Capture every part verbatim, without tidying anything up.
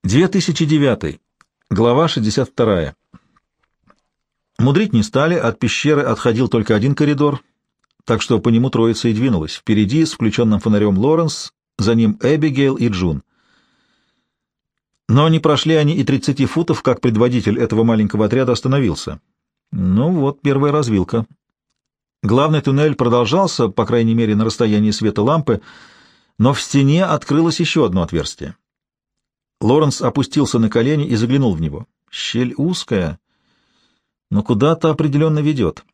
две тысячи девятый. Глава шестьдесят вторая. Мудрить не стали, от пещеры отходил только один коридор, так что по нему троица и двинулась. Впереди с включенным фонарем Лоренс, за ним Эбигейл и Джун. Но не прошли они и тридцати футов, как предводитель этого маленького отряда остановился. Ну вот, первая развилка. Главный туннель продолжался, по крайней мере, на расстоянии света лампы, но в стене открылось еще одно отверстие. Лоренс опустился на колени и заглянул в него. Щель узкая, но куда-то определенно ведет.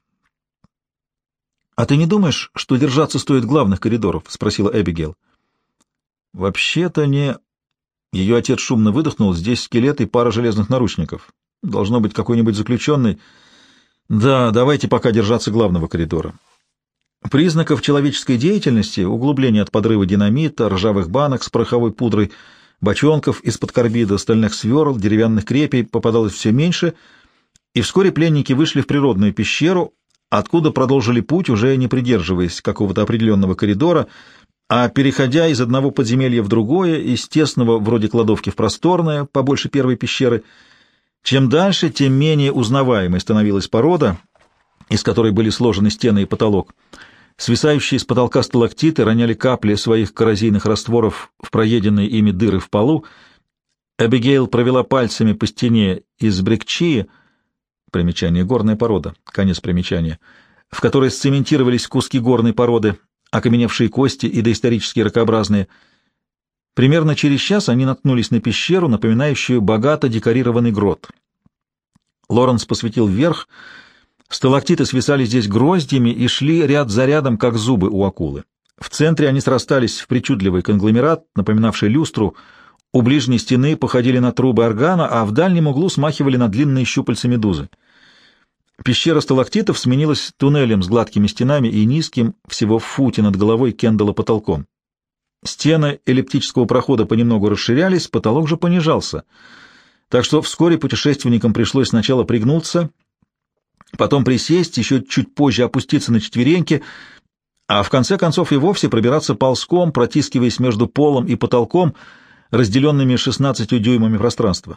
— А ты не думаешь, что держаться стоит главных коридоров? — спросила Эбигейл. — Вообще-то не... Ее отец шумно выдохнул. Здесь скелет и пара железных наручников. Должно быть какой-нибудь заключенный. Да, давайте пока держаться главного коридора. Признаков человеческой деятельности, углубления от подрыва динамита, ржавых банок с пороховой пудрой, бочонков из-под карбида, стальных сверл, деревянных крепей попадалось все меньше, и вскоре пленники вышли в природную пещеру, откуда продолжили путь, уже не придерживаясь какого-то определенного коридора, а переходя из одного подземелья в другое, из тесного, вроде кладовки, в просторное, побольше первой пещеры. Чем дальше, тем менее узнаваемой становилась порода, из которой были сложены стены и потолок. Свисающие с потолка сталактиты роняли капли своих коррозийных растворов в проеденные ими дыры в полу. Эбигейл провела пальцами по стене из брекчии, примечание горная порода, конец примечания, в которой сцементировались куски горной породы, окаменевшие кости и доисторические ракообразные. Примерно через час они наткнулись на пещеру, напоминающую богато декорированный грот. Лоренс посветил вверх. Сталактиты свисали здесь гроздьями и шли ряд за рядом, как зубы у акулы. В центре они срастались в причудливый конгломерат, напоминавший люстру. У ближней стены походили на трубы органа, а в дальнем углу смахивали на длинные щупальца медузы. Пещера сталактитов сменилась туннелем с гладкими стенами и низким, всего в футе над головой Кендалла потолком. Стены эллиптического прохода понемногу расширялись, потолок же понижался. Так что вскоре путешественникам пришлось сначала пригнуться, потом присесть, еще чуть позже опуститься на четвереньки, а в конце концов и вовсе пробираться ползком, протискиваясь между полом и потолком, разделенными шестнадцатью дюймами пространства.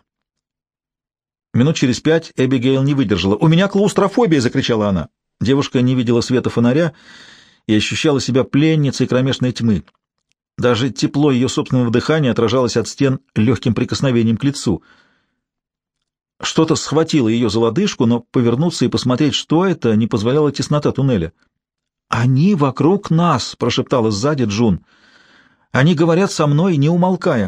Минут через пять Эбигейл не выдержала. «У меня клаустрофобия!» — закричала она. Девушка не видела света фонаря и ощущала себя пленницей кромешной тьмы. Даже тепло ее собственного дыхания отражалось от стен легким прикосновением к лицу. Что-то схватило ее за лодыжку, но повернуться и посмотреть, что это, не позволяла теснота туннеля. «Они вокруг нас!» — прошептала сзади Джун. «Они говорят со мной, не умолкая».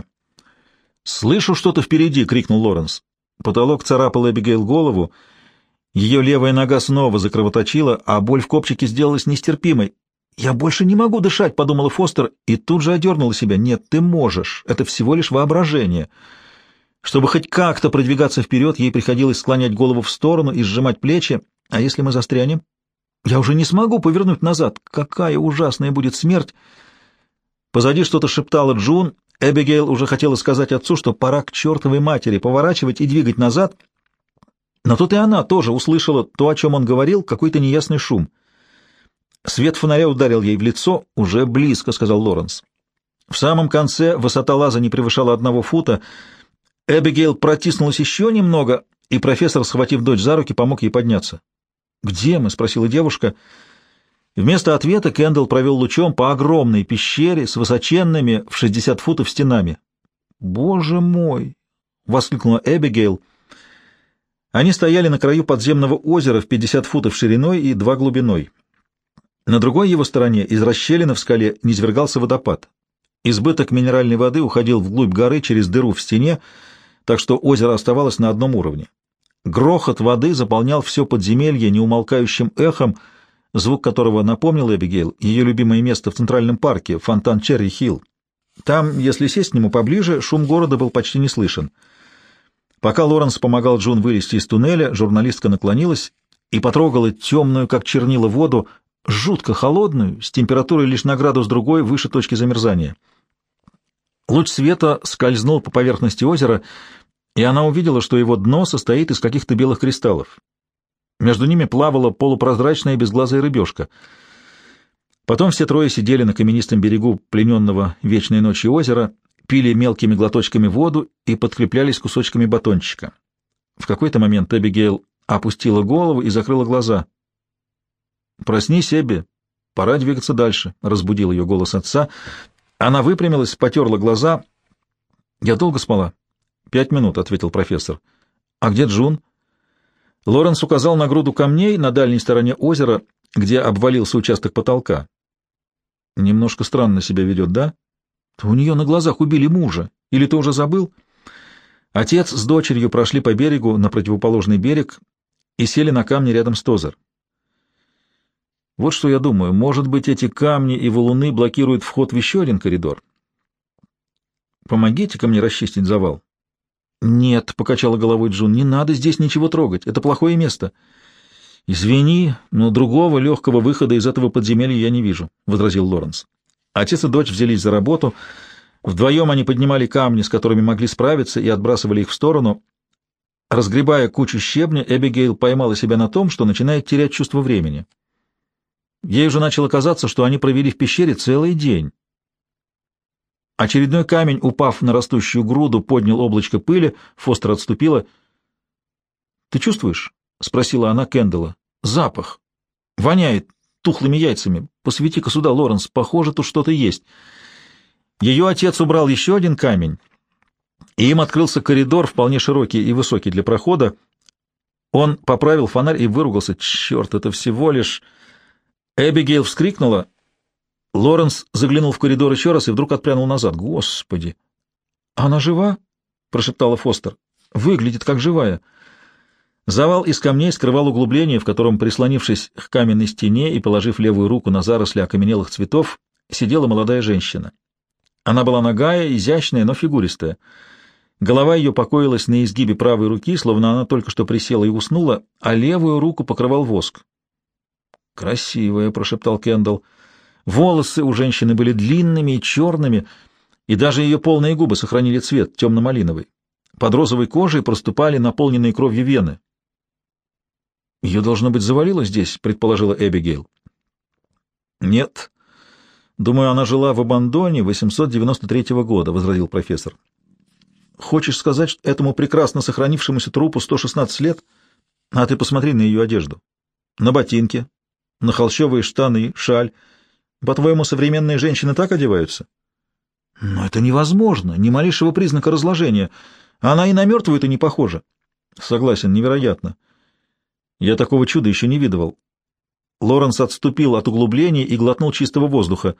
«Слышу что-то впереди!» — крикнул Лоренс. Потолок царапал Эбигейл голову. Ее левая нога снова закровоточила, а боль в копчике сделалась нестерпимой. «Я больше не могу дышать», — подумала Фостер, и тут же одернула себя. «Нет, ты можешь. Это всего лишь воображение». Чтобы хоть как-то продвигаться вперед, ей приходилось склонять голову в сторону и сжимать плечи. А если мы застрянем? Я уже не смогу повернуть назад. Какая ужасная будет смерть! Позади что-то шептала Джун. Эбигейл уже хотела сказать отцу, что пора к чертовой матери поворачивать и двигать назад. Но тут и она тоже услышала то, о чем он говорил, какой-то неясный шум. Свет фонаря ударил ей в лицо. «Уже близко», — сказал Лоренс. В самом конце высота лаза не превышала одного фута. Эбигейл протиснулась еще немного, и профессор, схватив дочь за руки, помог ей подняться. «Где мы?» — спросила девушка. Вместо ответа Кендалл провел лучом по огромной пещере с высоченными в шестьдесят футов стенами. «Боже мой!» — воскликнула Эбигейл. Они стояли на краю подземного озера в пятьдесят футов шириной и два глубиной. На другой его стороне из расщелины в скале низвергался водопад. Избыток минеральной воды уходил вглубь горы через дыру в стене, так что озеро оставалось на одном уровне. Грохот воды заполнял все подземелье неумолкающим эхом, звук которого напомнил Эбигейл ее любимое место в Центральном парке, фонтан Черри-Хилл. Там, если сесть к нему поближе, шум города был почти не слышен. Пока Лоренс помогал Джун вылезти из туннеля, журналистка наклонилась и потрогала темную, как чернила, воду, жутко холодную, с температурой лишь на градус другой выше точки замерзания. Луч света скользнул по поверхности озера, и она увидела, что его дно состоит из каких-то белых кристаллов. Между ними плавала полупрозрачная безглазая рыбешка. Потом все трое сидели на каменистом берегу плененного вечной ночью озера, пили мелкими глоточками воду и подкреплялись кусочками батончика. В какой-то момент Эбигейл опустила голову и закрыла глаза. «Проснись, Эбби, пора двигаться дальше», — разбудил ее голос отца. Она выпрямилась, потерла глаза. «Я долго спала?» «Пять минут», — ответил профессор. «А где Джун?» Лоренс указал на груду камней на дальней стороне озера, где обвалился участок потолка. «Немножко странно себя ведет, да? У нее на глазах убили мужа. Или ты уже забыл?» Отец с дочерью прошли по берегу на противоположный берег и сели на камни рядом с Тозер. «Вот что я думаю. Может быть, эти камни и валуны блокируют вход в еще один коридор? Помогите-ка мне расчистить завал». «Нет», — покачала головой Джун, — «не надо здесь ничего трогать. Это плохое место». «Извини, но другого легкого выхода из этого подземелья я не вижу», — возразил Лоренс. Отец и дочь взялись за работу. Вдвоем они поднимали камни, с которыми могли справиться, и отбрасывали их в сторону. Разгребая кучу щебня, Эбигейл поймала себя на том, что начинает терять чувство времени. Ей уже начало казаться, что они провели в пещере целый день. Очередной камень, упав на растущую груду, поднял облачко пыли. Фостер отступила. «Ты чувствуешь?» — спросила она Кэндалла. «Запах. Воняет тухлыми яйцами. Посвети-ка сюда, Лоренс. Похоже, тут что-то есть». Ее отец убрал еще один камень, и им открылся коридор, вполне широкий и высокий для прохода. Он поправил фонарь и выругался. «Черт, это всего лишь...» Эбигейл вскрикнула. Лоренс заглянул в коридор еще раз и вдруг отпрянул назад. «Господи!» «Она жива?» — прошептала Фостер. «Выглядит как живая». Завал из камней скрывал углубление, в котором, прислонившись к каменной стене и положив левую руку на заросли окаменелых цветов, сидела молодая женщина. Она была нагая, изящная, но фигуристая. Голова ее покоилась на изгибе правой руки, словно она только что присела и уснула, а левую руку покрывал воск. «Красивая», — прошептал Кэндалл. Волосы у женщины были длинными и черными, и даже ее полные губы сохранили цвет, темно-малиновый. Под розовой кожей проступали наполненные кровью вены. «Ее, должно быть, завалило здесь», — предположила Эбигейл. «Нет. Думаю, она жила в Абандоне восемьсот девяносто третьего года», — возразил профессор. «Хочешь сказать, что этому прекрасно сохранившемуся трупу сто шестнадцать лет? А ты посмотри на ее одежду. На ботинки, на холщовые штаны, шаль. По-твоему, современные женщины так одеваются?» «Но это невозможно, ни малейшего признака разложения. Она и на мертвую-то не похожа». «Согласен, невероятно. Я такого чуда еще не видывал». Лоренс отступил от углубления и глотнул чистого воздуха.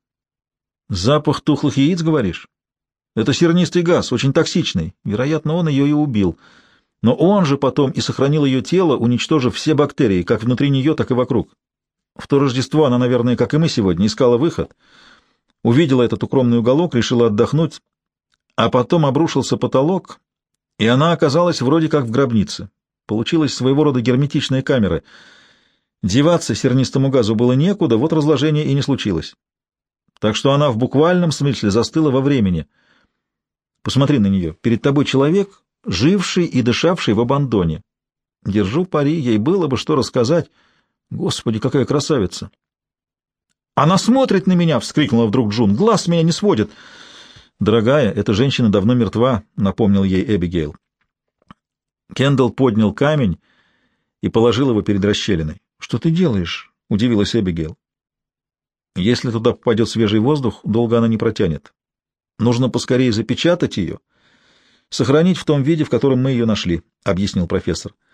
«Запах тухлых яиц, говоришь? Это сернистый газ, очень токсичный. Вероятно, он ее и убил. Но он же потом и сохранил ее тело, уничтожив все бактерии, как внутри нее, так и вокруг. В то Рождество она, наверное, как и мы сегодня, искала выход. Увидела этот укромный уголок, решила отдохнуть, а потом обрушился потолок, и она оказалась вроде как в гробнице. Получилась своего рода герметичная камера. Деваться сернистому газу было некуда, вот разложение и не случилось. Так что она в буквальном смысле застыла во времени. Посмотри на нее. Перед тобой человек, живший и дышавший в Абандоне. Держу пари, ей было бы что рассказать. Господи, какая красавица!» «Она смотрит на меня!» — вскрикнула вдруг Джун. «Глаз меня не сводит!» «Дорогая, эта женщина давно мертва», — напомнил ей Эбигейл. Кэндалл поднял камень и положил его перед расщелиной. «Что ты делаешь?» — удивилась Эбигейл. «Если туда попадет свежий воздух, долго она не протянет. Нужно поскорее запечатать ее, сохранить в том виде, в котором мы ее нашли», — объяснил профессор.